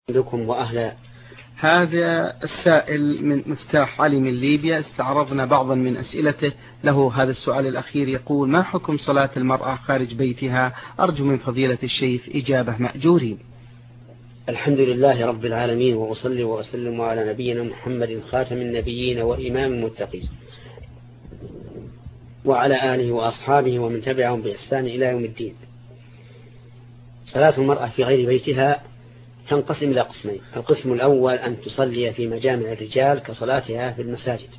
بكم وأهلا. هذا السائل من مفتاح علي من ليبيا، استعرضنا بعضا من أسئلته. له هذا السؤال الأخير يقول: ما حكم صلاة المرأة خارج بيتها؟ أرجو من فضيلة الشيخ إجابة مأجورين. الحمد لله رب العالمين، وأصلي وأسلم على نبينا محمد خاتم النبيين وإمام المتقين وعلى آله وأصحابه ومن تبعهم بإحسان إلى يوم الدين. صلاة المرأة في غير بيتها تنقسم إلى قسمين: القسم الأول أن تصلي في مجامع الرجال كصلاتها في المساجد،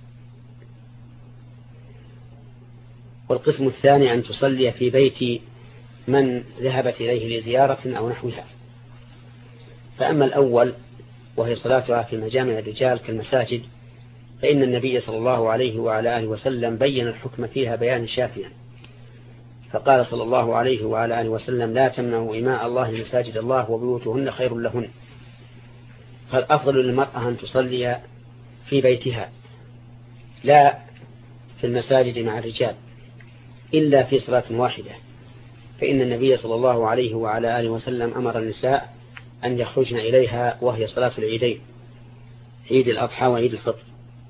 والقسم الثاني أن تصلي في بيت من ذهبت إليه لزيارة أو نحوها. فأما الأول وهي صلاتها في مجامع الرجال كالمساجد، فإن النبي صلى الله عليه وعلى آله وسلم بين الحكم فيها بيانا شافيا، فقال صلى الله عليه وعلى آله وسلم: لا تمنعوا إماء الله مساجد الله وبيوتهن خير لهن. فالأفضل للمرأة أن تصلي في بيتها لا في المساجد مع الرجال إلا في صلاة واحدة، فإن النبي صلى الله عليه وعلى آله وسلم أمر النساء أن يخرجن إليها، وهي صلاة العيدين، عيد الأضحى وعيد الفطر.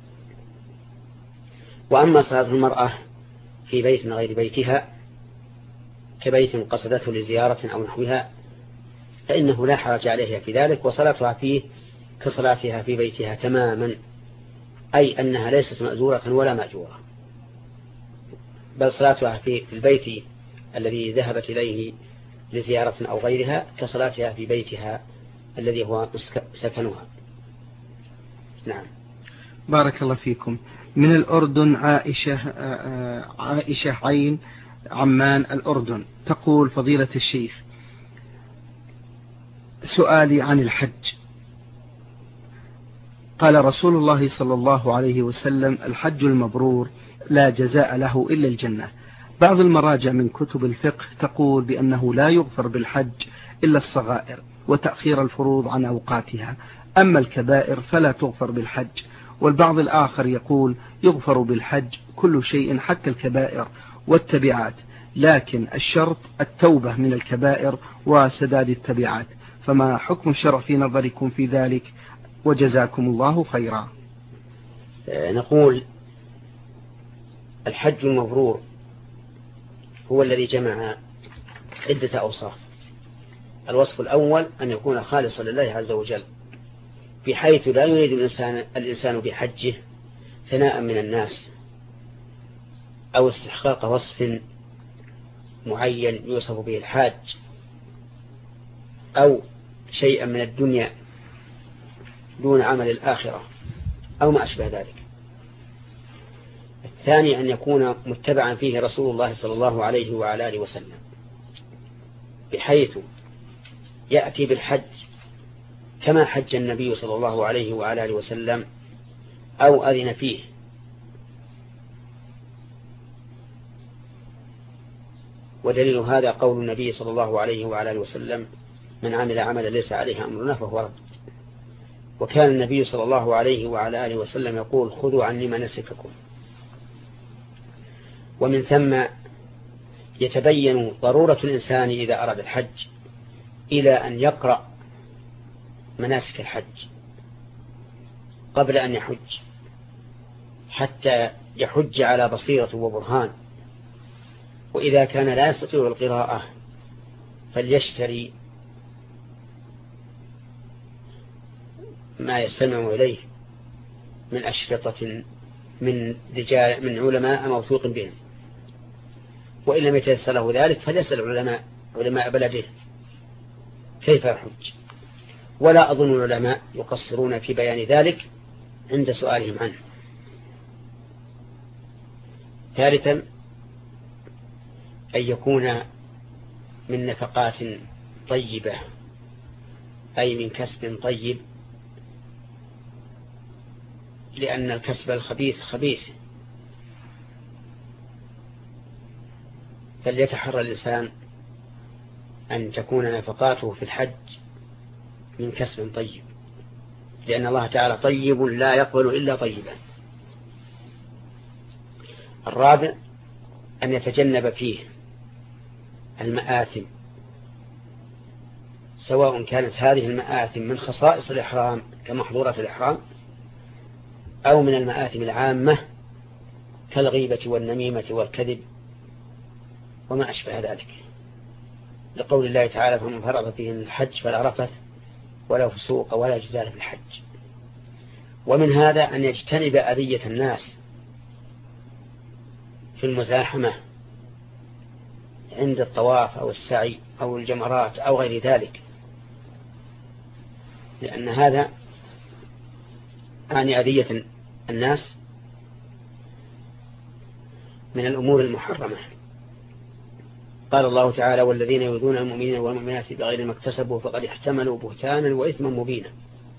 وأما صلاة المرأة في بيت غير بيتها كبيت قصدته لزيارة أو نحوها فإنه لا حرج عليها في ذلك، وصلاتها فيه كصلاتها في بيتها تماما، أي أنها ليست مأجورة ولا مأجورة، بل صلاتها في البيت الذي ذهبت إليه لزيارة أو غيرها كصلاتها في بيتها الذي هو سكنها. نعم. بارك الله فيكم. من الأردن عائشة عين عمان الأردن تقول: فضيلة الشيخ، سؤالي عن الحج. قال رسول الله صلى الله عليه وسلم: الحج المبرور لا جزاء له إلا الجنة. بعض المراجع من كتب الفقه تقول بأنه لا يغفر بالحج إلا الصغائر وتأخير الفروض عن أوقاتها، أما الكبائر فلا تغفر بالحج. والبعض الآخر يقول يغفر بالحج كل شيء حتى الكبائر والتبعات، لكن الشرط التوبة من الكبائر وسداد التبعات. فما حكم الشرع في نظركم في ذلك؟ وجزاكم الله خيرا. نقول: الحج المبرور هو الذي جمع عدة أوصاف. الوصف الأول أن يكون خالصا لله عز وجل، بحيث لا يريد الإنسان بحجه ثناء من الناس أو استحقاق وصف معين يوصف به الحاج أو شيئا من الدنيا دون عمل الآخرة أو ما أشبه ذلك. الثاني أن يكون متبعا فيه رسول الله صلى الله عليه وعلى آله وسلم، بحيث يأتي بالحج كما حج النبي صلى الله عليه وعلى آله وسلم أو أذن فيه. ودليل هذا قول النبي صلى الله عليه وعلى آله وسلم: من عمل عملا ليس عليه أمرنا فهو رد. وكان النبي صلى الله عليه وعلى آله وسلم يقول: خذوا عني مناسككم. ومن ثم يتبين ضرورة الإنسان إذا أراد الحج إلى أن يقرأ مناسك الحج قبل أن يحج، حتى يحج على بصيرة وبرهان. وإذا كان لا يستطيع القراءة فليشتري ما يستمع إليه من أشرطة من علماء موثوق بهم، وإن لم يتيسر له ذلك فليسأل علماء بلده كيف يحج. ولا أظن العلماء يقصرون في بيان ذلك عند سؤالهم عنه. ثالثا أن يكون من نفقات طيبة، أي من كسب طيب، لأن الكسب الخبيث خبيث، فليتحرى الإنسان أن تكون نفقاته في الحج من كسب طيب، لأن الله تعالى طيب لا يقبل إلا طيبا. الرابع أن يتجنب فيه المآثم، سواء كانت هذه المآثم من خصائص الإحرام كمحظورة الإحرام أو من المآثم العامة كالغيبة والنميمة والكذب وما أشبه ذلك، لقول الله تعالى: فمن فرض فيه الحج فلا رفث ولا فسوق ولا جدال في الحج. ومن هذا أن يجتنب أذية الناس في المزاحمة عند الطواف أو السعي أو الجمرات أو غير ذلك، لأن هذا أذية الناس من الأمور المحرمة. قال الله تعالى: والذين يؤذون المؤمنين والمؤمنات بغير ما اكتسبوا فقد احتملوا بهتانا وإثما مبينا.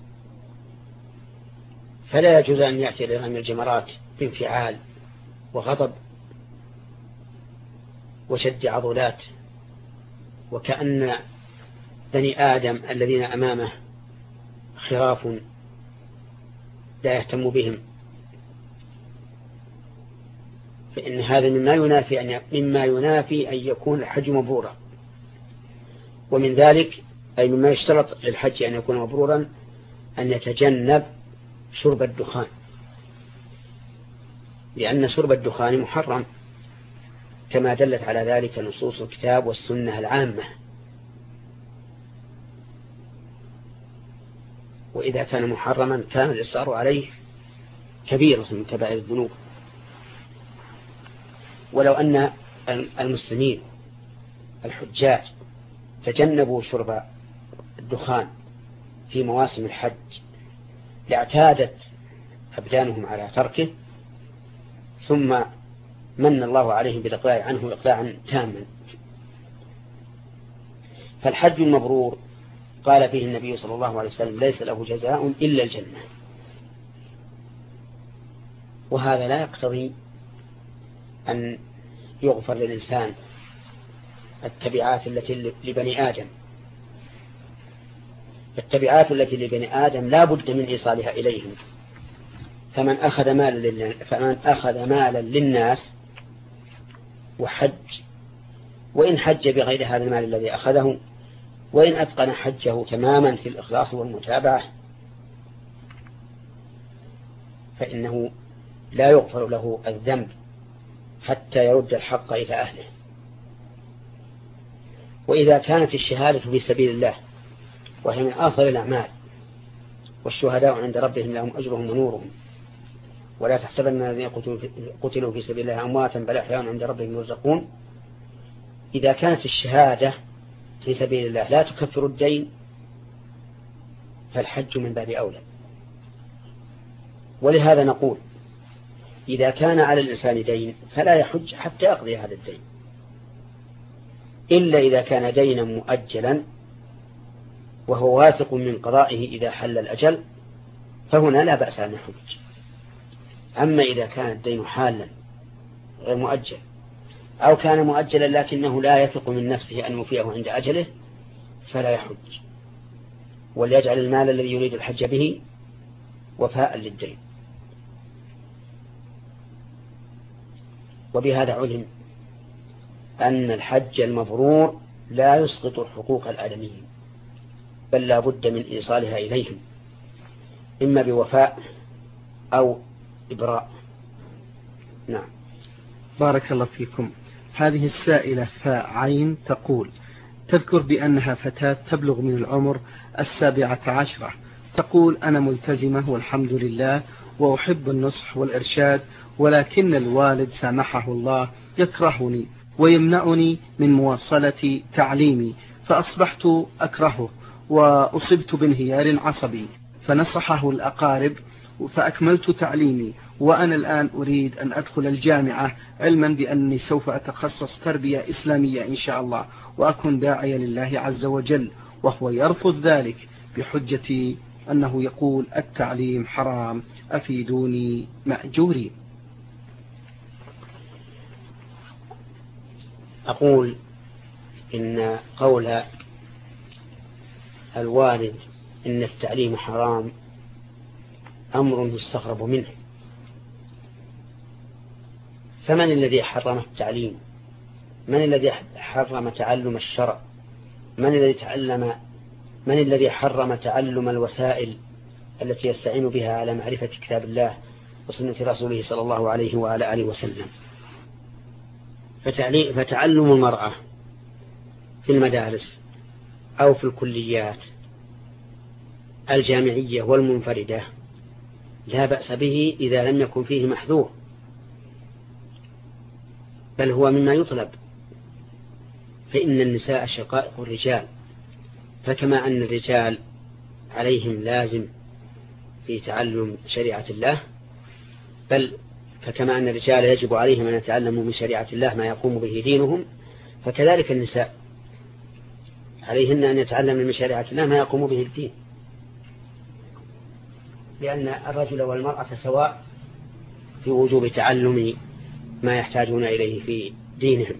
فلا يجوز أن يأتي لرمي الجمرات بانفعال وغضب وشد عضلات، وكأن بني آدم الذين أمامه خراف لا يهتم بهم، فإن هذا مما ينافي أن يكون الحج مبرورا. ومن ذلك أي مما يشترط للحج أن يكون مبرورا أن يتجنب شرب الدخان، لأن شرب الدخان محرم كما دلت على ذلك نصوص الكتاب والسنة العامة. وإذا كان محرما كان الإصرار عليه كبيرة من كبائر الذنوب. ولو أن المسلمين الحجاج تجنبوا شرب الدخان في مواسم الحج لاعتادت أبدانهم على تركه، ثم من الله عليهم بالإقلاع عنه إقلاعا تاما. فالحج المبرور قال فيه النبي صلى الله عليه وسلم: ليس له جزاء إلا الجنة. وهذا لا يقتضي أن يغفر للإنسان التبعات التي لبني آدم. التبعات التي لبني آدم لا بد من إيصالها إليهم. فمن أخذ مالا للناس وحج، وإن حج بغير هذا المال الذي أخذه، وإن أتقن حجه تماما في الإخلاص والمتابعة، فإنه لا يغفر له الذنب حتى يرد الحق إلى أهله. وإذا كانت الشهادة في سبيل الله وهي من آخر الأعمال، والشهداء عند ربهم لهم أجرهم ونورهم، ولا تحسبن الذين قتلوا في سبيل الله أمواتا بل أحياء عند ربهم يرزقون. إذا كانت الشهادة في سبيل الله لا تكفر الدين، فالحج من باب أولى. ولهذا نقول: إذا كان على الإنسان دين فلا يحج حتى يقضي هذا الدين، إلا إذا كان دينا مؤجلا وهو واثق من قضائه إذا حل الأجل، فهنا لا بأس أن يحج. أما إذا كان الدين حالا غير مؤجل، أو كان مؤجلا لكنه لا يثق من نفسه أن يوفيه عند أجله، فلا يحج، وليجعل المال الذي يريد الحج به وفاء للدين. وبهذا علم أن الحج المبرور لا يسقط حقوق الآدميين، بل لا بد من إيصالها إليهم، إما بوفاء أو إبراء. نعم. بارك الله فيكم. هذه السائلة فاء عين تقول: تذكر بأنها فتاة تبلغ من العمر 17. تقول: أنا ملتزمة والحمد لله وأحب النصح والإرشاد، ولكن الوالد سامحه الله يكرهني ويمنعني من مواصلة تعليمي، فأصبحت أكرهه وأصبت بانهيار عصبي، فنصحه الأقارب فأكملت تعليمي، وأنا الآن أريد أن أدخل الجامعة، علما بأني سوف أتخصص تربية إسلامية إن شاء الله وأكون داعيا لله عز وجل، وهو يرفض ذلك بحجة أنه يقول التعليم حرام، أفيدوني مأجوري. أقول إن قول الوالد إن التعليم حرام أمر يستغرب منه. فمن الذي حرم التعليم؟ من الذي حرم تعلم الشرع؟ من الذي من الذي حرم تعلم الوسائل التي يستعين بها على معرفة كتاب الله وسنة رسوله صلى الله عليه وعلى آله وسلم؟ فتعلم المرأة في المدارس أو في الكليات الجامعية والمنفردة لا بأس به إذا لم يكن فيه محذور، بل هو مما يطلب، فإن النساء شقائق الرجال، فكما أن الرجال عليهم لازم في تعلم شريعة الله، بل فكما أن الرجال يجب عليهم أن يتعلموا من شريعة الله ما يقوم به دينهم، فكذلك النساء عليهن أن يتعلمن من شريعة الله ما يقوم به الدين، لأن الرجل والمرأة سواء في وجوب تعلم ما يحتاجون إليه في دينهم.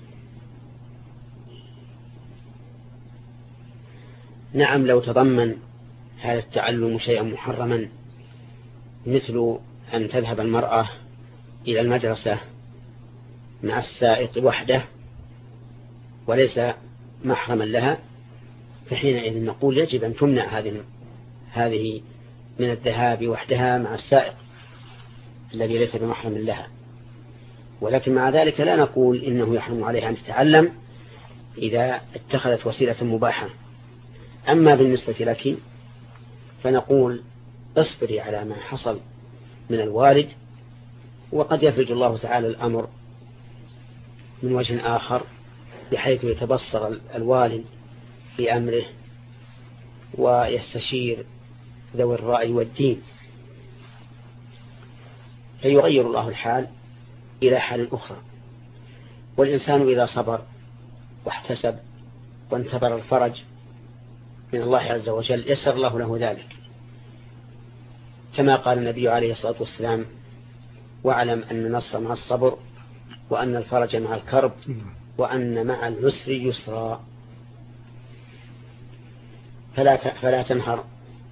نعم، لو تضمن هذا التعلم شيئا محرما مثل أن تذهب المرأة إلى المدرسة مع السائق وحده وليس محرما لها، فحينئذ نقول يجب أن تمنع هذه من الذهاب وحدها مع السائق الذي ليس بمحرم لها. ولكن مع ذلك لا نقول إنه يحرم عليها أن تتعلم إذا اتخذت وسيلة مباحة. أما بالنسبة لك فنقول اصبري على ما حصل من الوالد، وقد يفرج الله تعالى الأمر من وجه آخر بحيث يتبصر الوالد في أمره ويستشير ذوي الرأي والدين، فيغير الله الحال إلى حال أخرى. والإنسان إذا صبر واحتسب وانتظر الفرج من الله عز وجل يسر الله له ذلك، كما قال النبي عليه الصلاة والسلام: واعلم أن النصر مع الصبر، وأن الفرج مع الكرب، وأن مع العسر يسرا. فلا تنهر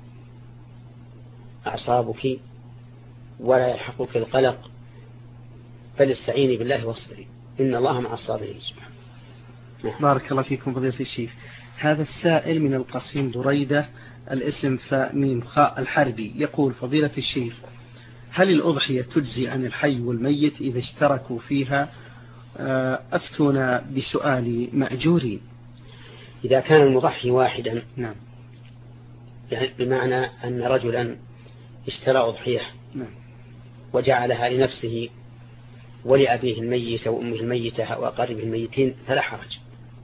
أعصابك ولا يلحقك القلق، بل استعيني بالله واصبري، إن الله مع الصابرين. بارك الله فيكم فضيلة الشيخ. هذا السائل من القصيم بريدة، الاسم فميم خاء الحربي، يقول: فضيلة الشيخ، هل الأضحية تجزي عن الحي والميت إذا اشتركوا فيها؟ أفتونا بسؤال مأجورين. إذا كان المضحي واحدا، نعم، يعني بمعنى أن رجلا اشترى أضحية نعم، وجعلها لنفسه ولأبيه الميت وأمه الميتة وأقاربه الميتين فلا حرج.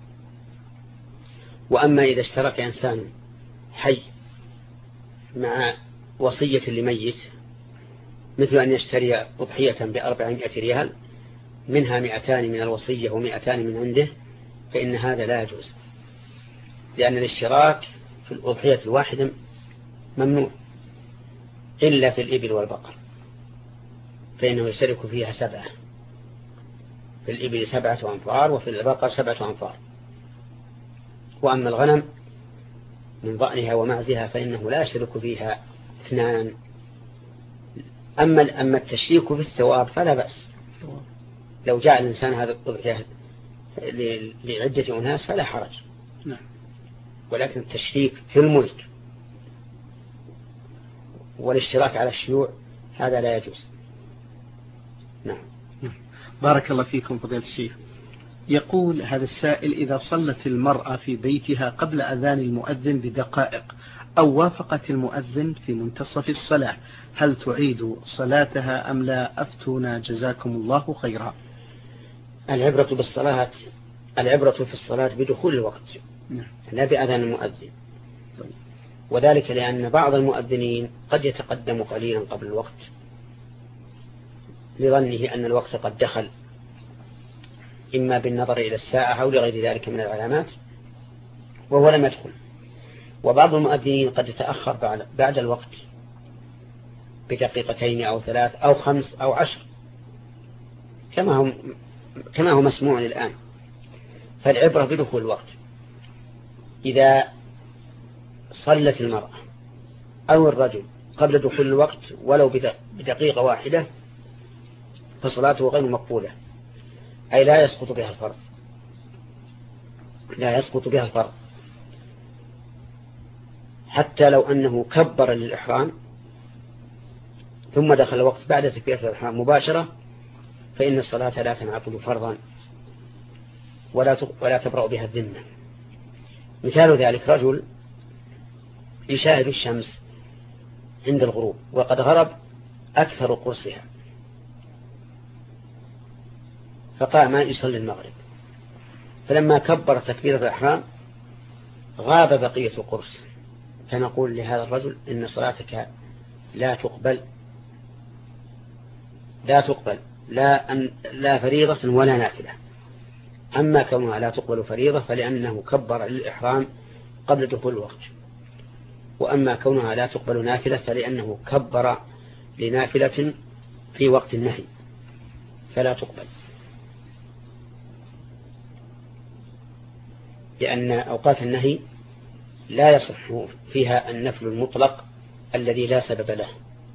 وأما إذا اشترك إنسان حي مع وصية لميت، مثل أن يشتري أضحية ب400 ريال منها 200 من الوصية و200 من عنده، فإن هذا لا يجوز، لأن الاشتراك في الأضحية الواحدة ممنوع إلا في الإبل والبقر، فإنه يشترك فيها 7، في الإبل 7 أنفار وفي البقر 7 أنفار. وأما الغنم من ضأنها ومعزها فإنه لا يشترك فيها 2. أما التشريك في الثواب فلا بأس، لو جاء الإنسان هذا الأضحية لعدة أناس فلا حرج، ولكن التشريك في الملك والاشتراك على الشيوع هذا لا يجوز. نعم. بارك الله فيكم فضيلة الشيخ. يقول هذا السائل: إذا صلت المرأة في بيتها قبل أذان المؤذن بدقائق أو وافقت المؤذن في منتصف الصلاة، هل تعيد صلاتها أم لا؟ أفتونا جزاكم الله خيرا. العبرة في الصلاة بدخول الوقت، لا بأذان المؤذن، وذلك لأن بعض المؤذنين قد يتقدم قليلا قبل الوقت لظنه أن الوقت قد دخل، إما بالنظر إلى الساعة أو لغير ذلك من العلامات، وهو لم يدخل. وبعض المؤذنين قد يتأخر بعد الوقت ب2 أو 3 أو 5 أو 10 كما هو مسموع الآن. فالعبرة بدخول الوقت. إذا صلت المرأة أو الرجل قبل دخول الوقت ولو بدقيقة واحدة فصلاته غير مقبولة، أي لا يسقط بها الفرض، حتى لو أنه كبر للإحرام ثم دخل الوقت بعد تكبيرة الإحرام مباشرة فإن الصلاة لا تنعقد فرضا ولا تبرأ بها الذمة. مثال ذلك رجل يشاهد الشمس عند الغروب وقد غرب أكثر قرصها فقام يصلي المغرب، فلما كبر تكبيرة الإحرام غاب بقية القرص، فنقول لهذا الرجل إن صلاتك لا تقبل لا فريضة ولا نافلة. أما كونها لا تقبل فريضة فلأنه كبر للإحرام قبل دخول الوقت، وأما كونها لا تقبل نافلة فلأنه كبر لنافلة في وقت النهي فلا تقبل، لأن أوقات النهي لا يصح فيها النفل المطلق الذي لا سبب له.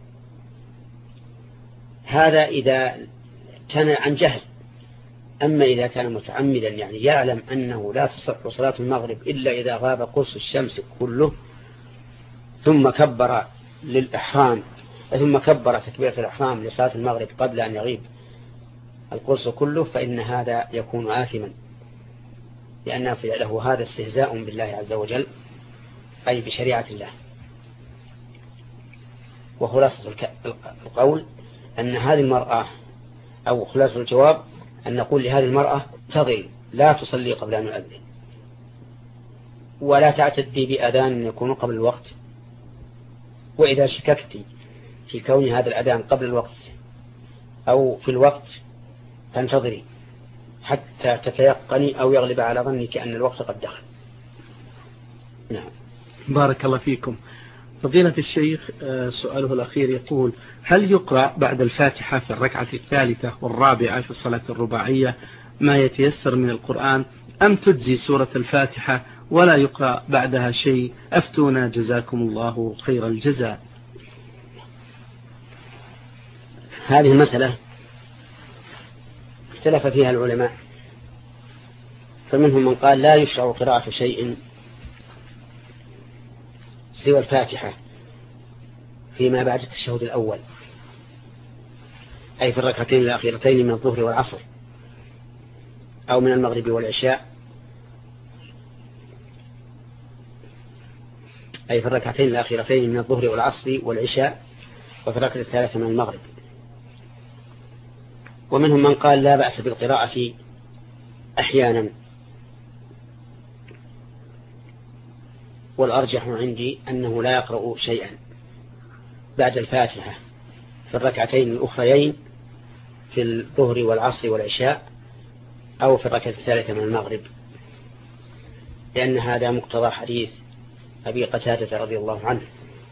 هذا إذا كان عن جهل. أما إذا كان متعمدا يعني يعلم أنه لا تصح صلاة المغرب إلا إذا غاب قرص الشمس كله ثم كبر للإحرام ثم كبر تكبيرة الإحرام لصلاة المغرب قبل أن يغيب القرص كله، فإن هذا يكون آثما، لأن فعله هذا استهزاء بالله عز وجل أي بشريعة الله. وخلاصة القول أن هذه المرأة أو خلاصة الجواب أن نقول لهذه المرأة تضل لا تصلي قبل أن يؤذن، ولا تعتدي بأذان يكون قبل الوقت، وإذا شككت في كون هذا الأذان قبل الوقت أو في الوقت فانتظري حتى تتيقني أو يغلب على ظنك أن الوقت قد دخل. نعم. بارك الله فيكم. فضيلة الشيخ، سؤاله الأخير يقول: هل يقرأ بعد الفاتحة في الركعة الثالثة والرابعة في الصلاة الرباعية ما يتيسر من القرآن، أم تجزي سورة الفاتحة ولا يقرأ بعدها شيء؟ أفتونا جزاكم الله خير الجزاء. هذه المسألة اختلف فيها العلماء، فمنهم من قال لا يشرع قراءة شيء سوى الفاتحة فيما بعد التشهد الأول، أي في الركعتين الأخيرتين من الظهر والعصر أو من المغرب والعشاء، أي في الركعتين الأخيرتين من الظهر والعصر والعشاء وفي الركعة الثالثة من المغرب. ومنهم من قال لا بأس بالقراءة أحيانا، والأرجح عندي أنه لا يقرأ شيئا بعد الفاتحة في الركعتين الأخريين في الظهر والعصر والعشاء أو في الركعة الثالثة من المغرب، لأن هذا مقتضى حديث أبي قتادة رضي الله عنه.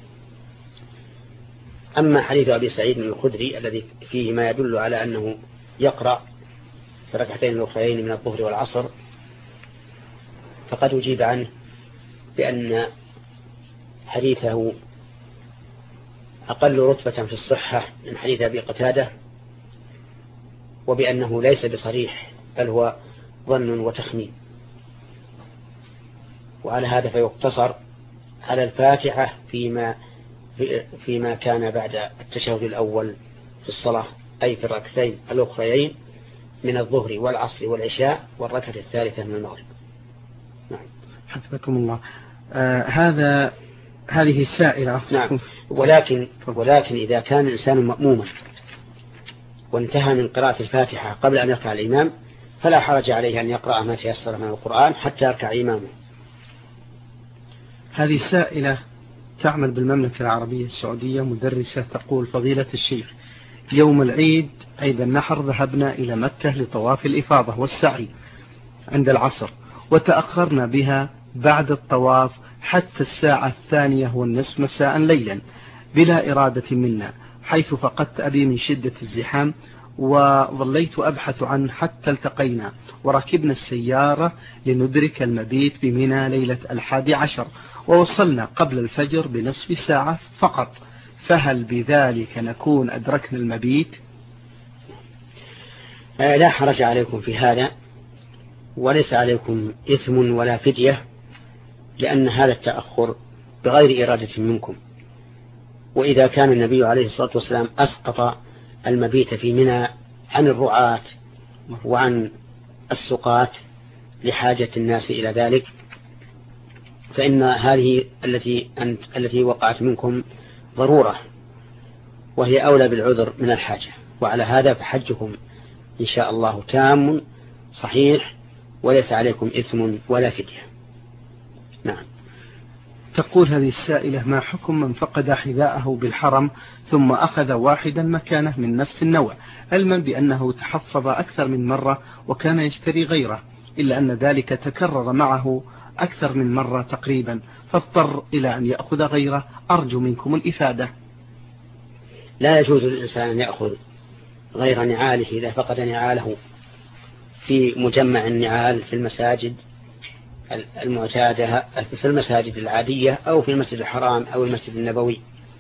أما حديث أبي سعيد الخدري الذي فيه ما يدل على أنه يقرأ في الركعتين الأخريين من الظهر والعصر فقد أجيب عنه بأن حديثه أقل رتبة في الصحة من حديث أبي قتادة، وبأنه ليس بصريح بل هو ظن وتخمين، وعلى هذا فيقتصر على الفاتحة فيما كان بعد التشهد الأول في الصلاة، أي في الركعتين الأخريين من الظهر والعصر والعشاء والركعة الثالثة من المغرب. نعم. حفظكم الله. هذه السائلة. نعم. ولكن إذا كان الإنسان مأموما وانتهى من قراءة الفاتحة قبل أن يركع الإمام فلا حرج عليه أن يقرأ ما تيسر من القرآن حتى يركع إمامه. هذه السائلة تعمل بالمملكة العربية السعودية، مدرسة، تقول: فضيلة الشيخ، يوم العيد عيد النحر ذهبنا إلى مكة لطواف الإفاضة والسعي عند العصر، وتأخرنا بها بعد الطواف حتى الساعة 2:30 مساء ليلا بلا إرادة منا، حيث فقدت أبي من شدة الزحام، وظليت أبحث عنه حتى التقينا وركبنا السيارة لندرك المبيت بمنى ليلة 11، ووصلنا قبل الفجر بنصف ساعة فقط، فهل بذلك نكون أدركنا المبيت؟ لا حرج عليكم في هذا، وليس عليكم إثم ولا فدية، لأن هذا التأخر بغير إرادة منكم. وإذا كان النبي عليه الصلاة والسلام أسقط المبيت في منى عن الرعاة وعن السقاة لحاجة الناس إلى ذلك، فإن هذه التي وقعت منكم ضرورة، وهي أولى بالعذر من الحاجة. وعلى هذا فحجكم إن شاء الله تام صحيح، وليس عليكم إثم ولا فدية. نعم. تقول هذه السائلة: ما حكم من فقد حذاءه بالحرم ثم أخذ واحدا مكانه من نفس النوع، علما بأنه تحفظ أكثر من مرة وكان يشتري غيره، إلا أن ذلك تكرر معه أكثر من مرة تقريبا، فاضطر إلى أن يأخذ غيره؟ أرجو منكم الإفادة. لا يجوز للإنسان أن يأخذ غير نعاله إذا فقد نعاله في مجمع النعال في المساجد المعتادة، في المساجد العادية أو في المسجد الحرام أو المسجد النبوي،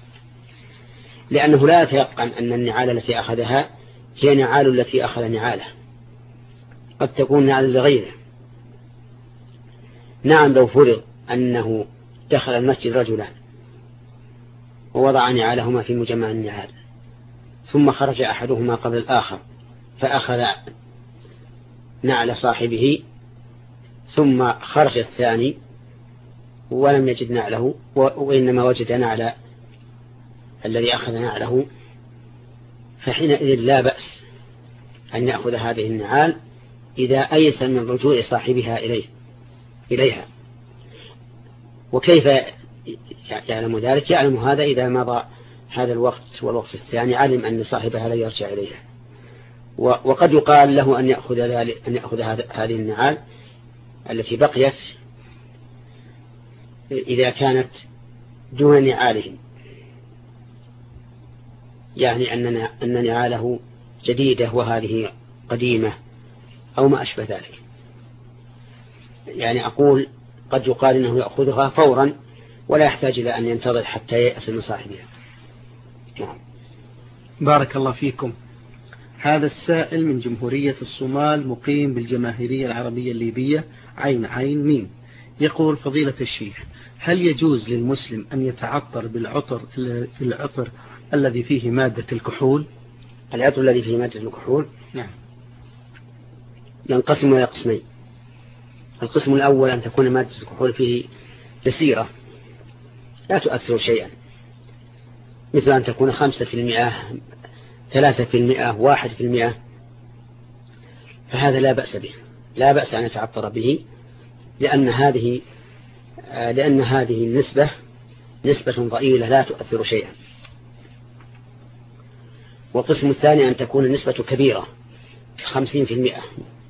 لأنه لا يتيقن أن النعال التي أخذها هي نعال التي أخذ نعاله، قد تكون نعال لغيره. نعم، لو فرض أنه دخل المسجد رجلان ووضع نعالهما في مجمع النعال، ثم خرج أحدهما قبل الآخر فأخذ نعل صاحبه، ثم خرج الثاني ولم يجد نعله وإنما وجد نعل الذي أخذ نعله، فحينئذ لا بأس أن يأخذ هذه النعال إذا أيس من رجوع صاحبها إليها. وكيف يعلم ذلك؟ يعلم هذا إذا مضى هذا الوقت والوقت الثاني، علم أن صاحبها لا يرجع إليها. وقد يقال له أن يأخذ هذه النعال التي بقيت إذا كانت دون نعالهم، يعني أن نعاله جديدة وهذه قديمة أو ما أشبه ذلك. يعني أقول قد يقال إنه يأخذها فورا ولا يحتاج إلى أن ينتظر حتى يأس من صاحبها. بارك الله فيكم. هذا السائل من جمهورية الصومال، مقيم بالجماهيرية العربية الليبية عين ميم، يقول: فضيلة الشيخ، هل يجوز للمسلم أن يتعطر بالعطر الذي فيه مادة الكحول؟ العطر الذي فيه مادة الكحول نعم ينقسم إلى قسمين. القسم الأول أن تكون مادة الكحول فيه يسيرة لا تؤثر شيئا، مثل أن تكون 5%، 3%، 1%، فهذا لا بأس به، لا بأس أن يتعطر به، لأن هذه النسبة نسبة ضئيلة لا تؤثر شيئا. والقسم الثاني أن تكون النسبة كبيرة 50%،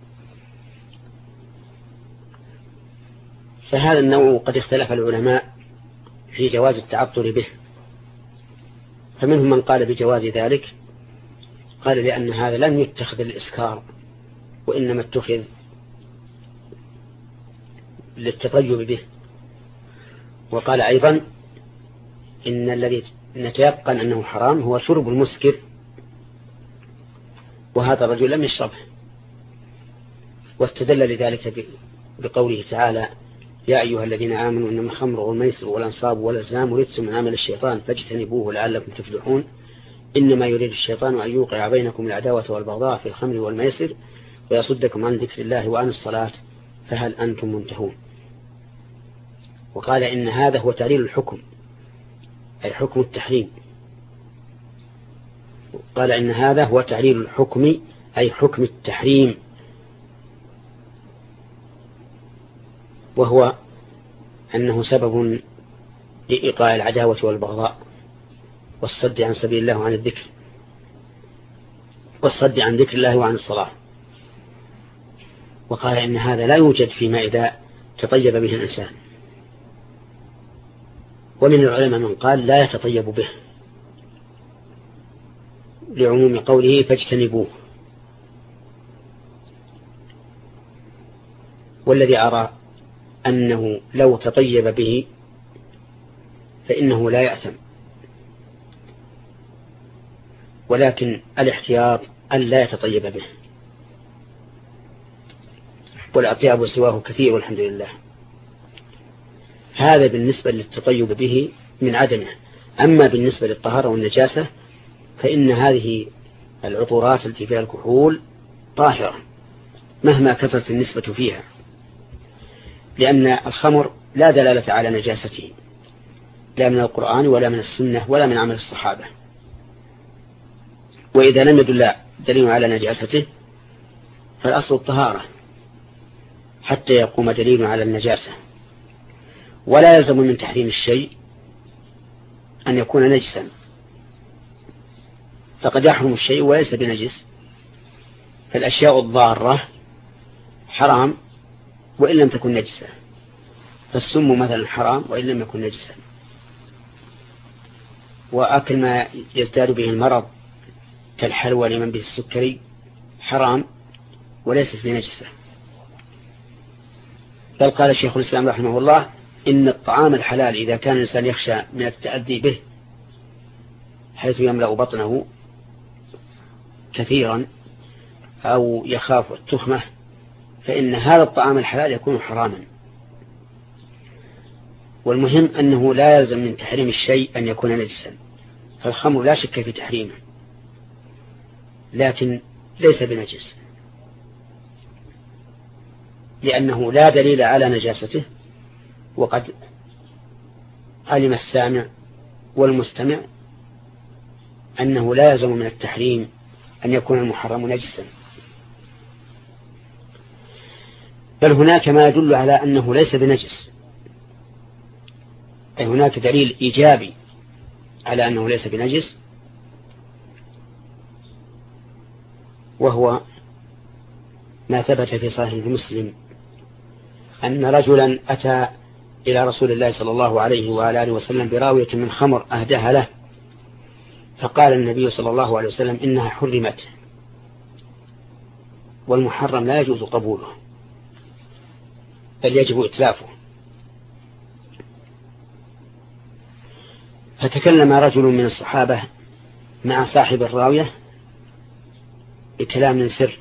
فهذا النوع قد اختلف العلماء في جواز التعطر به، فمنهم من قال بجواز ذلك، قال لأن هذا لم يتخذ للإسكار وإنما اتخذ للتطيب به. وقال أيضا إن الذي نتيقن أنه حرام هو شرب المسكر، وهذا الرجل لم يشربه، واستدل لذلك بقوله تعالى: يا أيها الذين آمنوا إنما الخمر والميسر والأنصاب والأزلام رجس من عمل الشيطان فاجتنبوه لعلكم تفلحون إنما يريد الشيطان أن يوقع بينكم العداوة والبغضاء في الخمر والميسر ويصدكم عن ذكر الله وعن الصلاة فهل أنتم منتهون. وقال إن هذا هو تعليل الحكم، أي حكم التحريم. قال إن هذا هو تعليل الحكم أي حكم التحريم، وهو أنه سبب لإيقاع العداوة والبغضاء والصد عن سبيل الله وعن الذكر، والصد عن ذكر الله وعن الصلاة. وقال إن هذا لا يوجد فيما إذا تطيب به الإنسان، ومن العلماء من قال لا يتطيب به لعموم قوله فاجتنبوه. والذي أرى أنه لو تطيب به فإنه لا يأثم، ولكن الاحتياط أن لا يتطيب به، والأطياب سواه كثير والحمد لله. هذا بالنسبة للتطيب به من عدمه. أما بالنسبة للطهارة والنجاسة فإن هذه العطورات التي فيها الكحول طاهرة مهما كثرت النسبة فيها، لأن الخمر لا دلالة على نجاسته لا من القرآن ولا من السنة ولا من عمل الصحابة. وإذا لم يدل دليل على نجاسته فالأصل الطهارة حتى يقوم دليل على النجاسة. ولا يلزم من تحريم الشيء أن يكون نجسا، فقد يحرم الشيء وليس بنجس. فالأشياء الضارة حرام وإن لم تكن نجسة، فالسم مثلا حرام وإن لم يكن نجسا، وأكل ما يزداد به المرض كالحلوى لمن به السكري حرام وليست بنجسة. بل قال شيخ الإسلام رحمه الله إن الطعام الحلال إذا كان الإنسان يخشى من التأذي به حيث يملأ بطنه كثيرا أو يخاف التخمة فإن هذا الطعام الحلال يكون حراما. والمهم أنه لا يلزم من تحريم الشيء أن يكون نجسا. فالخمر لا شك في تحريمه لكن ليس بنجس، لأنه لا دليل على نجاسته، وقد علم السامع والمستمع أنه لا يلزم من التحريم أن يكون المحرم نجسا. بل هناك ما يدل على أنه ليس بنجس، أي هناك دليل إيجابي على أنه ليس بنجس، وهو ما ثبت في صحيح مسلم أن رجلا أتى إلى رسول الله صلى الله عليه وآله وسلم براوية من خمر أهداها له، فقال النبي صلى الله عليه وسلم إنها حرمت، والمحرم لا يجوز قبوله بل يجب إتلافه. فتكلم رجل من الصحابة مع صاحب الراوية بكلام من سر،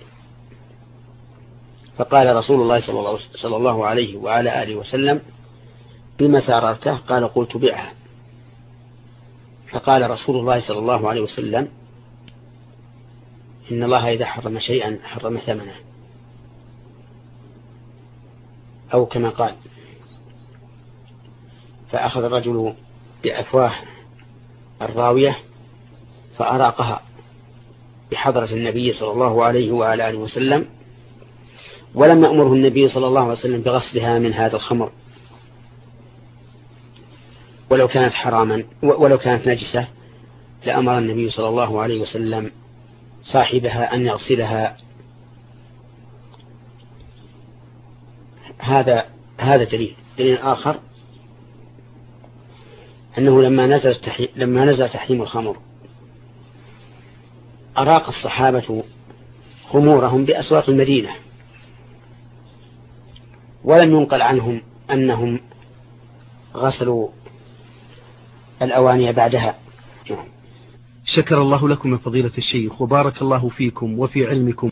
فقال رسول الله صلى الله عليه وعلى آله وسلم بما ساررته؟ قال قلت بعها. فقال رسول الله صلى الله عليه وسلم إن الله إذا حرم شيئا حرم ثمنه، أو كما قال. فأخذ الرجل بأفواه الراوية فأراقها بحضرة النبي صلى الله عليه وعلى آله وسلم، ولم يأمره النبي صلى الله عليه وسلم بغسلها من هذا الخمر ولو كانت حراما ولو كانت نجسة، لأمر النبي صلى الله عليه وسلم صاحبها أن يغسلها. هذا دليل آخر أنه لما نزل تحريم الخمر أراق الصحابة خمورهم بأسواق المدينة، ولم ينقل عنهم أنهم غسلوا الأواني بعدها. شكر الله لكم يا فضيلة الشيخ، وبارك الله فيكم وفي علمكم